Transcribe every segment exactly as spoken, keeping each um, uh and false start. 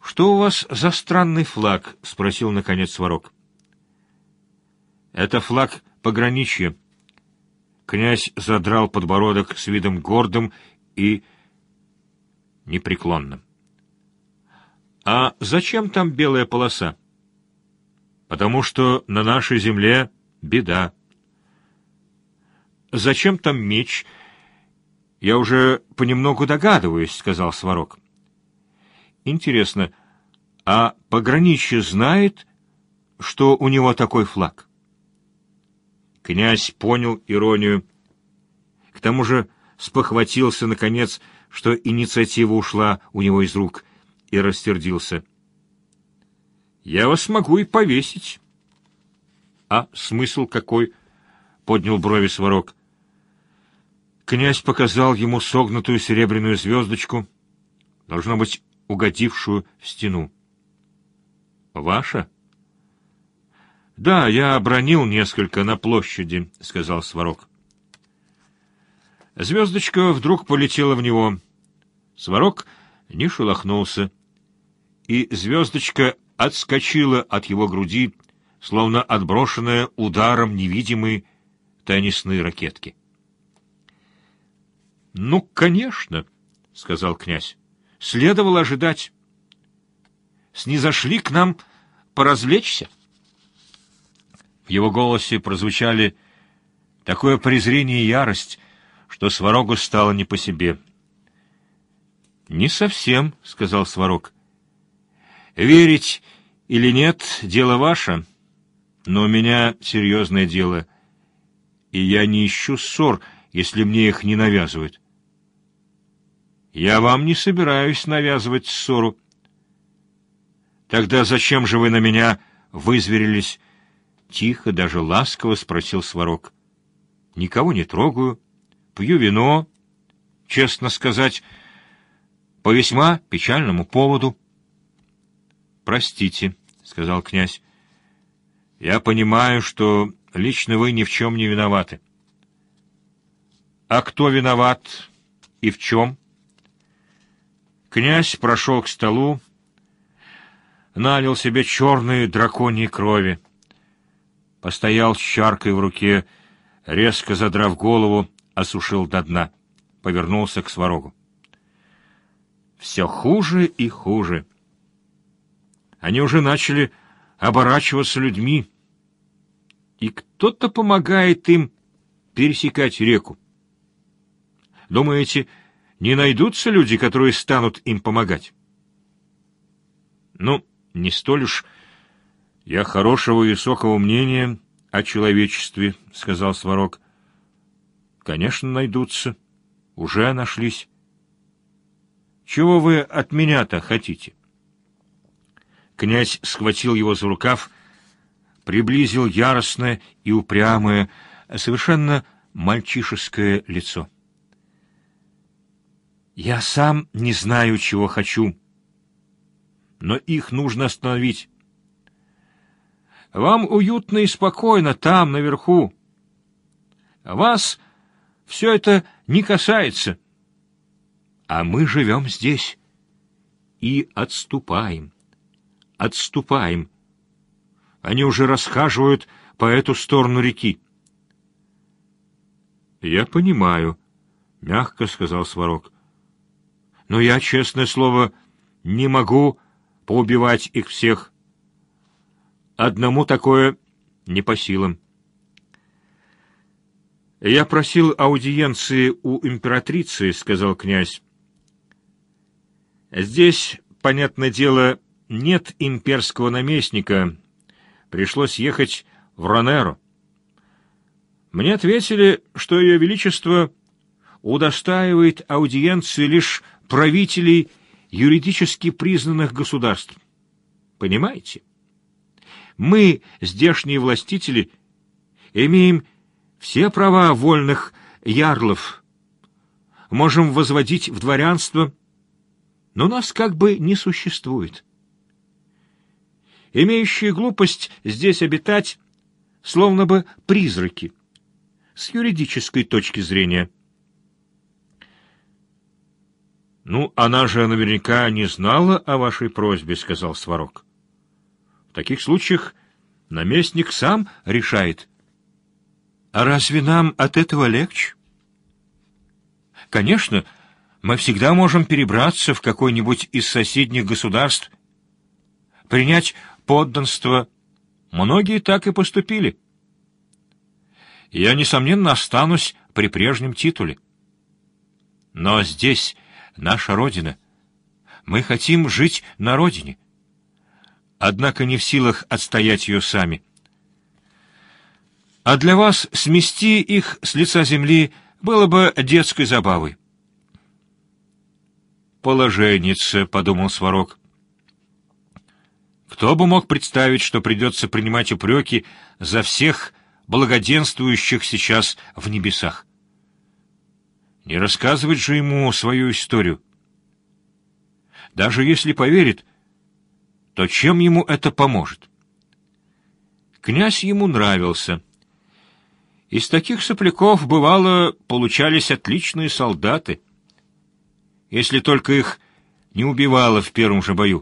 «Что у вас за странный флаг?» — спросил, наконец, Сварог. «Это флаг пограничья». Князь задрал подбородок с видом гордым и непреклонным. «А зачем там белая полоса?» «Потому что на нашей земле беда». «Зачем там меч?» «Я уже понемногу догадываюсь», — сказал Сварог. «Интересно, а пограничье знает, что у него такой флаг?» Князь понял иронию. К тому же спохватился, наконец, что инициатива ушла у него из рук, и рассердился. «Я вас могу и повесить». «А смысл какой?» — поднял брови Сварог. Князь показал ему согнутую серебряную звездочку, должно быть, угодившую в стену. «Ваша?» «Да, я обронил несколько на площади», — сказал Сварог. Звездочка вдруг полетела в него. Сварог не шелохнулся, и звездочка отскочила от его груди, словно отброшенная ударом невидимой теннисной ракетки. «Ну, конечно», — сказал князь, — «следовало ожидать. Снизошли к нам поразвлечься». В его голосе прозвучали такое презрение и ярость, что Сварогу стало не по себе. «Не совсем», — сказал Сварог. «Верить или нет — дело ваше, но у меня серьезное дело, и я не ищу ссор, если мне их не навязывают». «Я вам не собираюсь навязывать ссору». «Тогда зачем же вы на меня вызверились?» Тихо, даже ласково спросил Сварог. «Никого не трогаю, пью вино, честно сказать, по весьма печальному поводу». «Простите», — сказал князь, — «я понимаю, что лично вы ни в чем не виноваты». «А кто виноват и в чем?» Князь прошел к столу, налил себе черной драконьей крови, постоял с чаркой в руке, резко задрав голову, осушил до дна, повернулся к Сварогу. «Все хуже и хуже. Они уже начали оборачиваться людьми, и кто-то помогает им пересекать реку. Думаете, не найдутся люди, которые станут им помогать?» «Ну, не столь уж я хорошего и высокого мнения о человечестве», — сказал Сварог. «Конечно, найдутся. Уже нашлись. Чего вы от меня-то хотите?» Князь схватил его за рукав, приблизил яростное и упрямое, совершенно мальчишеское лицо. «Я сам не знаю, чего хочу, но их нужно остановить. Вам уютно и спокойно там, наверху. Вас все это не касается. А мы живем здесь и отступаем, отступаем. Они уже расхаживают по эту сторону реки». «Я понимаю», — мягко сказал Сварог. «Но я, честное слово, не могу поубивать их всех. Одному такое не по силам». «Я просил аудиенции у императрицы», — сказал князь. «Здесь, понятное дело, нет имперского наместника. Пришлось ехать в Ронеро. Мне ответили, что Ее Величество удостаивает аудиенции лишь правителей юридически признанных государств. Понимаете? Мы, здешние властители, имеем все права вольных ярлов, можем возводить в дворянство, но нас как бы не существует. Имеющие глупость здесь обитать, словно бы призраки, с юридической точки зрения. Ну, она же наверняка не знала о вашей просьбе, — сказал Сварог. В таких случаях наместник сам решает. А разве нам от этого легче? Конечно, мы всегда можем перебраться в какой-нибудь из соседних государств, принять подданство. Многие так и поступили. Я, несомненно, останусь при прежнем титуле. Но здесь наша родина. Мы хотим жить на родине. Однако не в силах отстоять ее сами. А для вас смести их с лица земли было бы детской забавой. «Положенница», — подумал Сварог. Кто бы мог представить, что придется принимать упреки за всех благоденствующих сейчас в небесах? Не рассказывать же ему свою историю. Даже если поверит, то чем ему это поможет? Князь ему нравился. Из таких сопляков, бывало, получались отличные солдаты, если только их не убивало в первом же бою.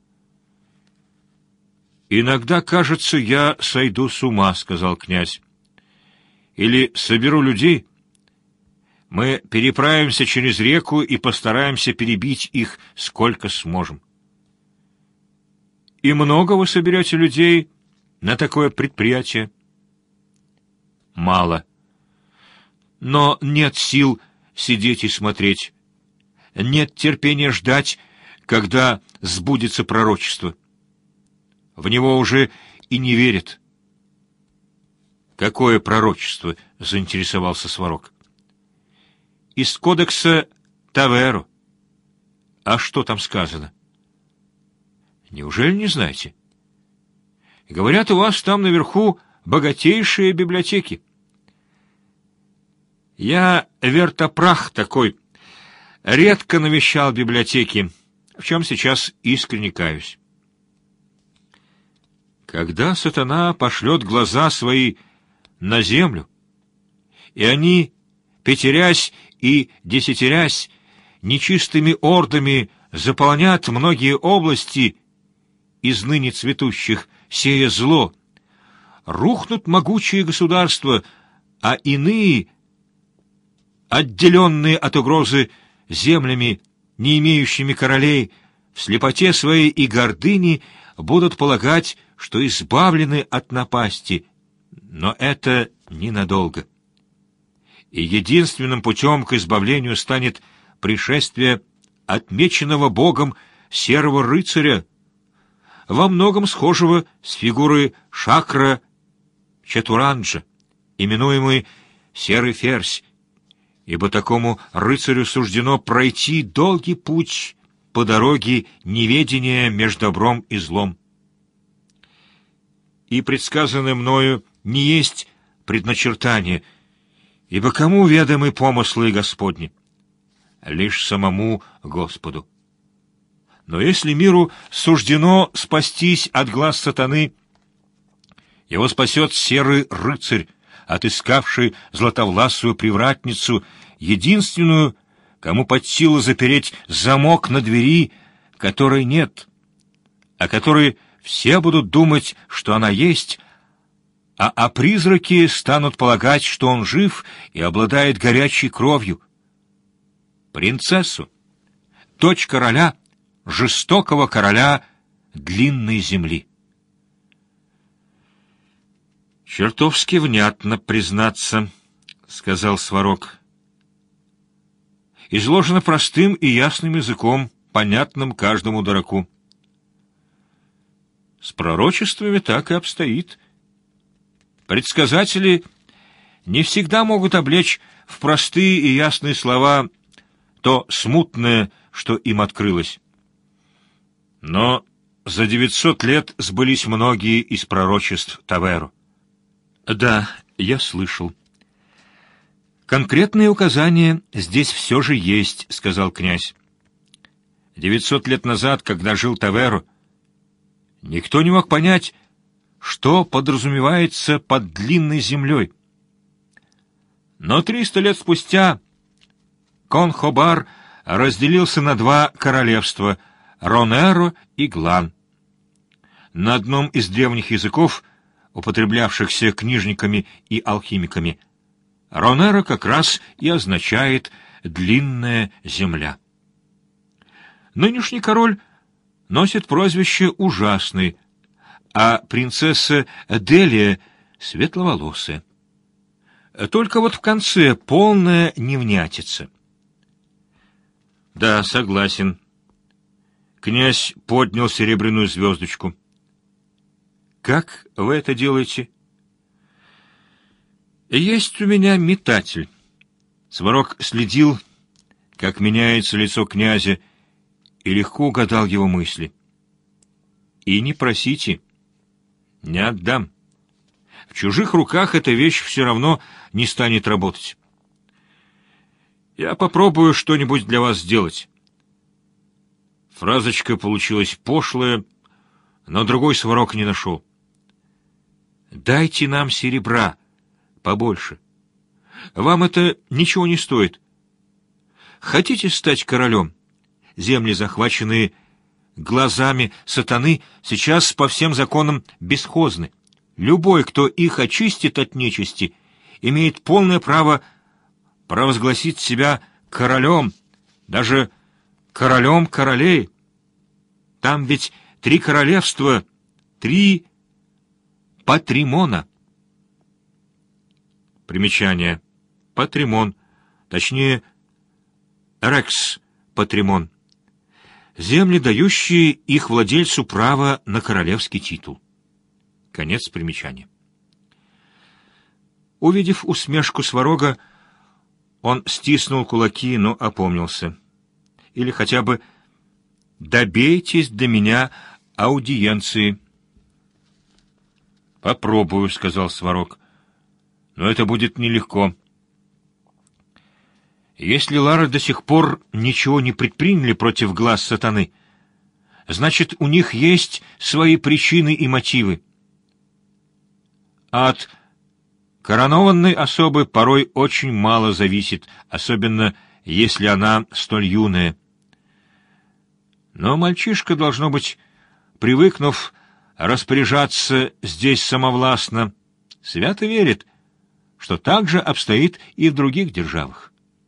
«Иногда, кажется, я сойду с ума», — сказал князь. «Или соберу людей. Мы переправимся через реку и постараемся перебить их сколько сможем». «И много вы соберете людей на такое предприятие?» «Мало. Но нет сил сидеть и смотреть. Нет терпения ждать, когда сбудется пророчество. В него уже и не верят». «Какое пророчество?» — заинтересовался Сварог. «Из кодекса Таверо». «А что там сказано?» «Неужели не знаете?» «Говорят, у вас там наверху богатейшие библиотеки». «Я вертопрах такой, редко навещал библиотеки, в чем сейчас искренне каюсь». Когда сатана пошлет глаза свои на землю, и они, пятерясь и десятерясь, нечистыми ордами заполнят многие области из ныне цветущих, сея зло, рухнут могучие государства, а иные, отделенные от угрозы землями, не имеющими королей, в слепоте своей и гордыни будут полагать, что избавлены от напасти, но это ненадолго. И единственным путем к избавлению станет пришествие отмеченного Богом серого рыцаря, во многом схожего с фигурой Шакра Чатуранджа, именуемый Серый Ферзь, ибо такому рыцарю суждено пройти долгий путь по дороге неведения между добром и злом. И предсказанное мною не есть предначертание, ибо кому ведомы помыслы Господни? Лишь самому Господу. Но если миру суждено спастись от глаз сатаны, его спасет серый рыцарь, отыскавший златовласую привратницу, единственную, кому под силу запереть замок на двери, которой нет, о которой все будут думать, что она есть, а о призраке станут полагать, что он жив и обладает горячей кровью. Принцессу, дочь короля, жестокого короля длинной земли. «Чертовски внятно, признаться», — сказал Сварог. «Изложено простым и ясным языком, понятным каждому дураку». С пророчествами так и обстоит. Предсказатели не всегда могут облечь в простые и ясные слова то смутное, что им открылось. Но за девятьсот лет сбылись многие из пророчеств Таверо. Да, я слышал. Конкретные указания здесь все же есть, сказал князь. Девятьсот лет назад, когда жил Таверо, никто не мог понять, что подразумевается под длинной землей. Но триста лет спустя Конхобар разделился на два королевства — Ронеро и Глан. На одном из древних языков, употреблявшихся книжниками и алхимиками, Ронеро как раз и означает «длинная земля». Нынешний король носит прозвище «Ужасный», а принцесса Делия — светловолосая. Только вот в конце полная невнятица. Да, согласен. Князь поднял серебряную звездочку. Как вы это делаете? Есть у меня метатель. Сварог следил, как меняется лицо князя, и легко угадал его мысли. И не просите. Не отдам. В чужих руках эта вещь все равно не станет работать. Я попробую что-нибудь для вас сделать. Фразочка получилась пошлая, но другой Сварог не нашел. Дайте нам серебра побольше. Вам это ничего не стоит. Хотите стать королем? Земли, захваченные глазами сатаны, сейчас по всем законам бесхозны. Любой, кто их очистит от нечисти, имеет полное право провозгласить себя королем, даже королем королей. Там ведь три королевства, три патримона. Примечание. Патримон, точнее, рекс патримон. Земли, дающие их владельцу право на королевский титул. Конец примечания. Увидев усмешку Сварога, он стиснул кулаки, но опомнился. Или хотя бы «добейтесь до меня аудиенции». «Попробую», — сказал Сварог, — «но это будет нелегко. Если Лара до сих пор ничего не предприняли против глаз сатаны, значит, у них есть свои причины и мотивы. От коронованной особы порой очень мало зависит, особенно если она столь юная. Но мальчишка, должно быть, привыкнув распоряжаться здесь самовластно, свято верит, что так же обстоит и в других державах.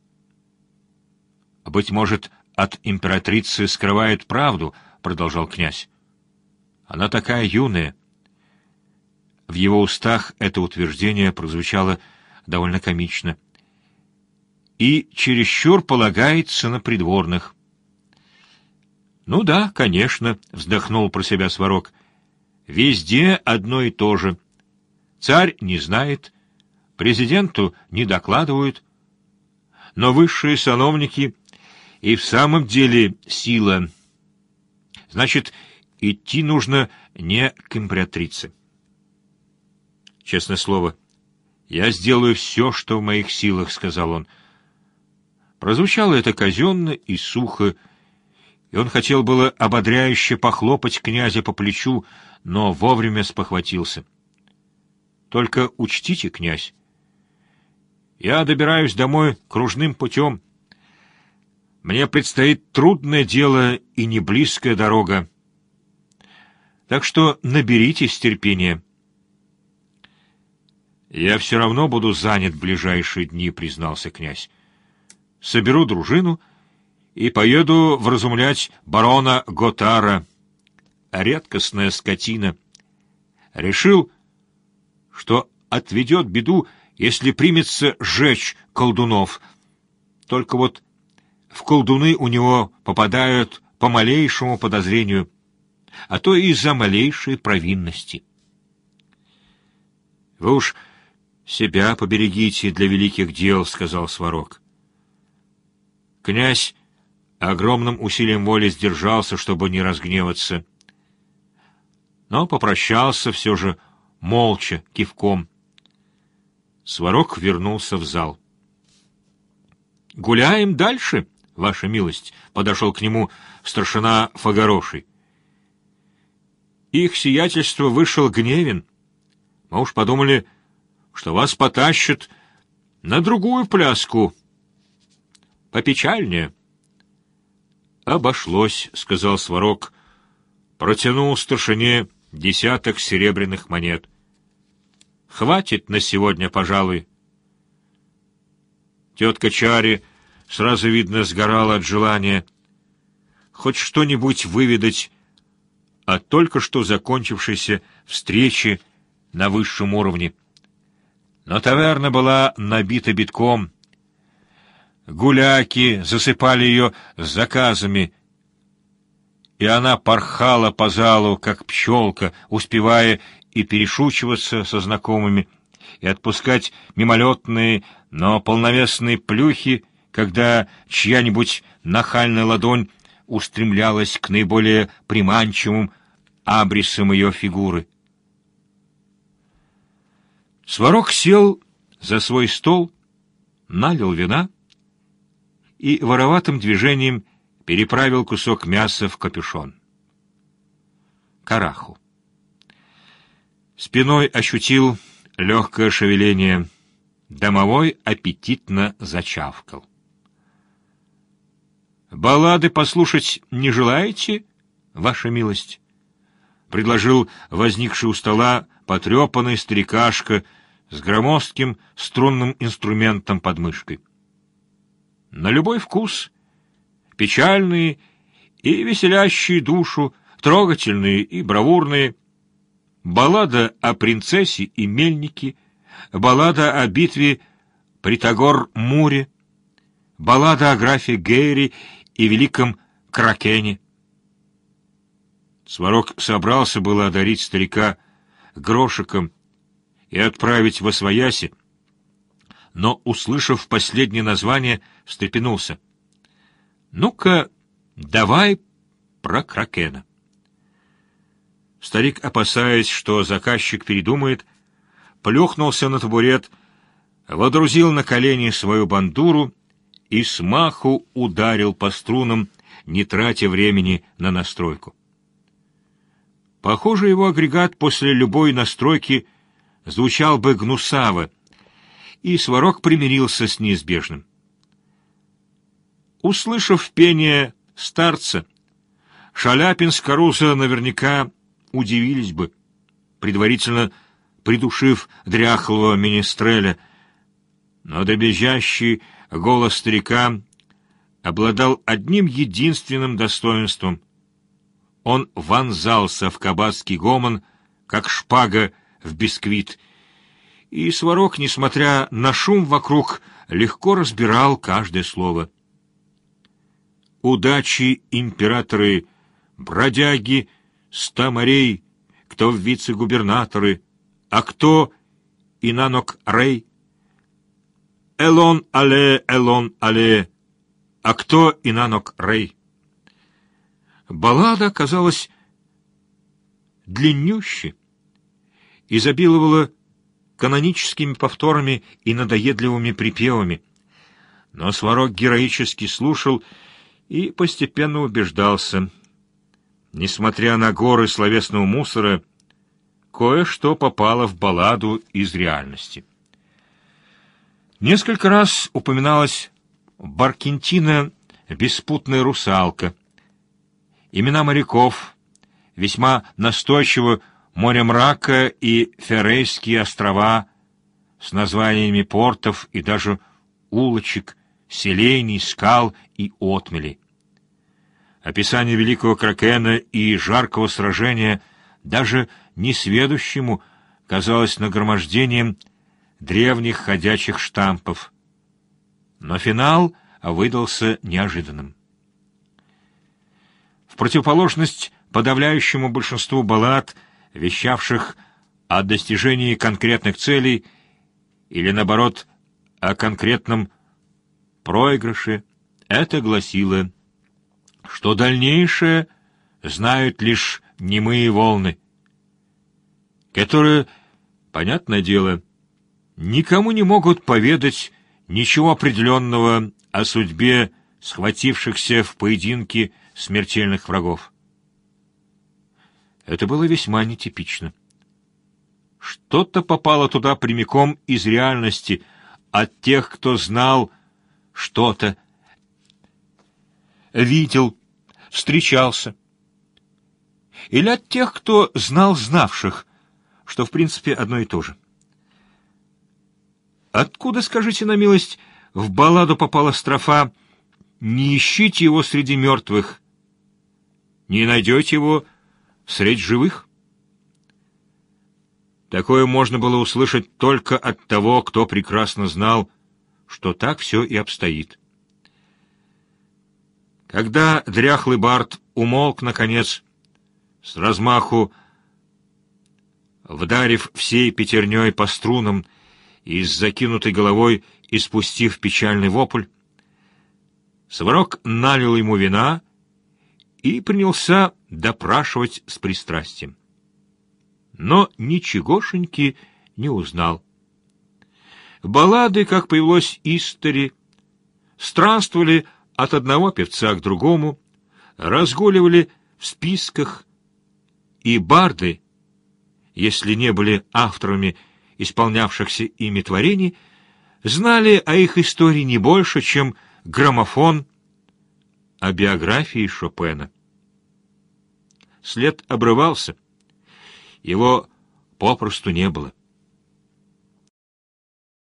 «Быть может, от императрицы скрывают правду», — продолжал князь. «Она такая юная». В его устах это утверждение прозвучало довольно комично. «И чересчур полагается на придворных». «Ну да, конечно», — вздохнул про себя Сварог. «Везде одно и то же. Царь не знает, президенту не докладывают, но высшие сановники и в самом деле сила. Значит, идти нужно не к императрице». «Честное слово, я сделаю все, что в моих силах», — сказал он. Прозвучало это казенно и сухо, и он хотел было ободряюще похлопать князя по плечу, но вовремя спохватился. «Только учтите, князь, я добираюсь домой кружным путем. Мне предстоит трудное дело и неблизкая дорога. Так что наберитесь терпения». «Я все равно буду занят в ближайшие дни», — признался князь. «Соберу дружину и поеду вразумлять барона Готара. Редкостная скотина. Решил, что отведет беду, если примется сжечь колдунов. Только вот в колдуны у него попадают по малейшему подозрению, а то и из-за малейшей провинности». «Вы уж себя поберегите для великих дел», — сказал Сварог. Князь огромным усилием воли сдержался, чтобы не разгневаться, но попрощался все же молча, кивком. Сварог вернулся в зал. «Гуляем дальше, ваша милость», — подошел к нему старшина Фагароший. «Их сиятельство вышел гневен. Мы уж подумали, что вас потащат на другую пляску, попечальнее. «Обошлось», — сказал Сварог, протянул старшине десяток серебряных монет. «Хватит на сегодня, пожалуй». Тетка Чари, сразу видно, сгорала от желания хоть что-нибудь выведать о только что закончившейся встрече на высшем уровне. Но таверна была набита битком. Гуляки засыпали ее заказами, и она порхала по залу, как пчелка, успевая и перешучиваться со знакомыми, и отпускать мимолетные, но полновесные плюхи, когда чья-нибудь нахальная ладонь устремлялась к наиболее приманчивым абрисам ее фигуры. Сварог сел за свой стол, налил вина и вороватым движением переправил кусок мяса в капюшон. Караху. Спиной ощутил легкое шевеление. Домовой аппетитно зачавкал. «Баллады послушать не желаете, ваша милость?» — предложил возникший у стола потрепанный старикашка с громоздким струнным инструментом под мышкой. На любой вкус, печальные и веселящие душу, трогательные и бравурные, баллада о принцессе и мельнике, баллада о битве при Тагор-Муре, баллада о графе Гейри и великом Кракене. Сварог собрался было одарить старика грошиком и отправить восвояси, но, услышав последнее название, встрепенулся. «Ну-ка, давай про Кракена». Старик, опасаясь, что заказчик передумает, плюхнулся на табурет, водрузил на колени свою бандуру и смаху ударил по струнам, не тратя времени на настройку. Похоже, его агрегат после любой настройки звучал бы гнусаво, и Сварог примирился с неизбежным. Услышав пение старца, Шаляпин с Каруза наверняка удивились бы, предварительно придушив дряхлого министреля, но дребезжащий голос старика обладал одним единственным достоинством. Он вонзался в кабацкий гомон, как шпага в бисквит, и Сварог, несмотря на шум вокруг, легко разбирал каждое слово. «Удачи, императоры, бродяги, ста морей, кто в вице-губернаторы, а кто Инанок-Рей, Элон-Але, Элон-Але, а кто Инанок-Рей». Баллада оказалась длиннющей, изобиловала каноническими повторами и надоедливыми припевами, но Сварог героически слушал и постепенно убеждался. Несмотря на горы словесного мусора, кое-что попало в балладу из реальности. Несколько раз упоминалась Баркентина, беспутная русалка, имена моряков, весьма настойчиво море мрака и Феррейские острова с названиями портов и даже улочек, селений, скал и отмелей. Описание великого Кракена и жаркого сражения даже несведущему казалось нагромождением древних ходячих штампов. Но финал выдался неожиданным. В противоположность подавляющему большинству баллад, вещавших о достижении конкретных целей или, наоборот, о конкретном проигрыше, это гласило, что дальнейшее знают лишь немые волны, которые, понятное дело, никому не могут поведать ничего определенного о судьбе схватившихся в поединке смертельных врагов. Это было весьма нетипично. Что-то попало туда прямиком из реальности, от тех, кто знал что-то, видел встречался. Или от тех, кто знал знавших, что в принципе одно и то же. Откуда, скажите на милость, в балладу попала строфа «Не ищите его среди мертвых, не найдете его средь живых»? Такое можно было услышать только от того, кто прекрасно знал, что так все и обстоит. Когда дряхлый бард умолк, наконец, с размаху вдарив всей пятерней по струнам и с закинутой головой испустив печальный вопль, Сварог налил ему вина и принялся допрашивать с пристрастием. Но ничегошеньки не узнал. Баллады, как повелось истори, странствовали от одного певца к другому, разгуливали в списках, и барды, если не были авторами исполнявшихся ими творений, знали о их истории не больше, чем граммофон о биографии Шопена. След обрывался, его попросту не было.